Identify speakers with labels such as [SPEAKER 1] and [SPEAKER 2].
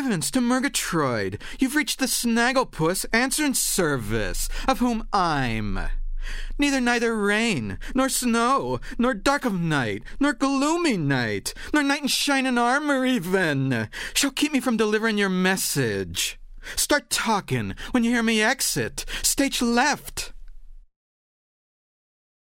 [SPEAKER 1] Heavens to Murgatroyd! You've reached the Snagglepuss answering service, of whom I'm. Neither rain, nor snow, nor dark of night, nor gloomy night, nor knight in shining armor even, shall keep me from delivering your message. Start talking when you hear me exit. Stage left.